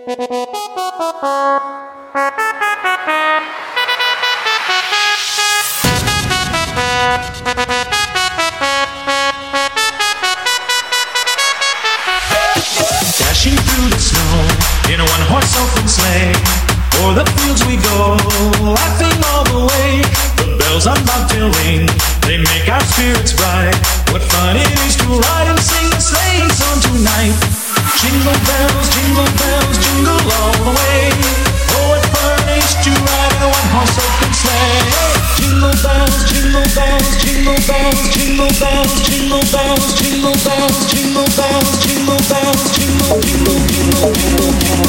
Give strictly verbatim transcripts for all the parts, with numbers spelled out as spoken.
Dashing through the snow in a one-horse open sleigh. O'er the fields we go, laughing all the way. The bells on bobtail ring, they make our spirits bright. What fun it is to ride and sing a sleighing song tonight. Jingle bells, jingle bells, jingle all the way. Oh, what fun it is to ride in a one-horse open sleigh. Jingle bells, jingle bells, jingle bells, jingle bells, jingle bells, jingle bells, jingle bells, jingle bells, jingle, jingle, jingle, jingle,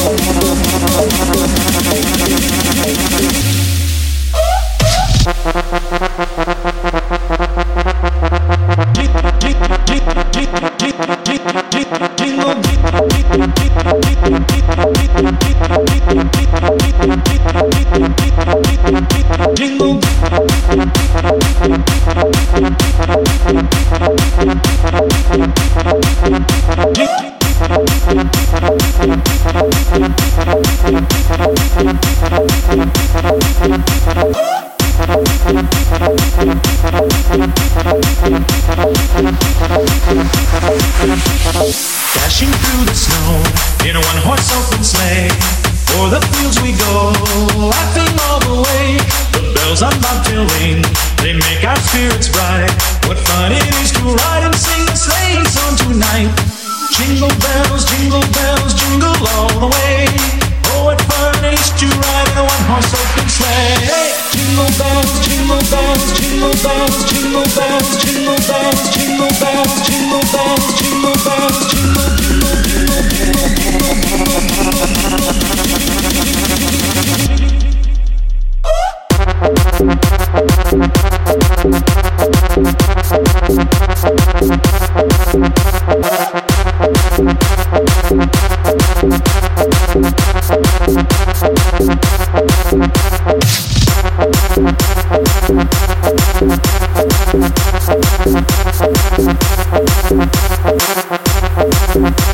Dashing through the snow in a one-horse open sleigh. O'er the fields we go, laughing all the way. The bells on bobtail ring, they make our spirits bright. What fun it is to ride and sing a sleighing song tonight. Jingle bells, jingle bells, jingle all the way. Oh, what fun it is to ride in a one-horse open sleigh. Jingle bells, jingle bells, jingle bells, jingle bells, jingle bells, jingle bells, jingle bells, jingle bells, jingle, jingle, jingle, jingle, jingle, We'll be right back.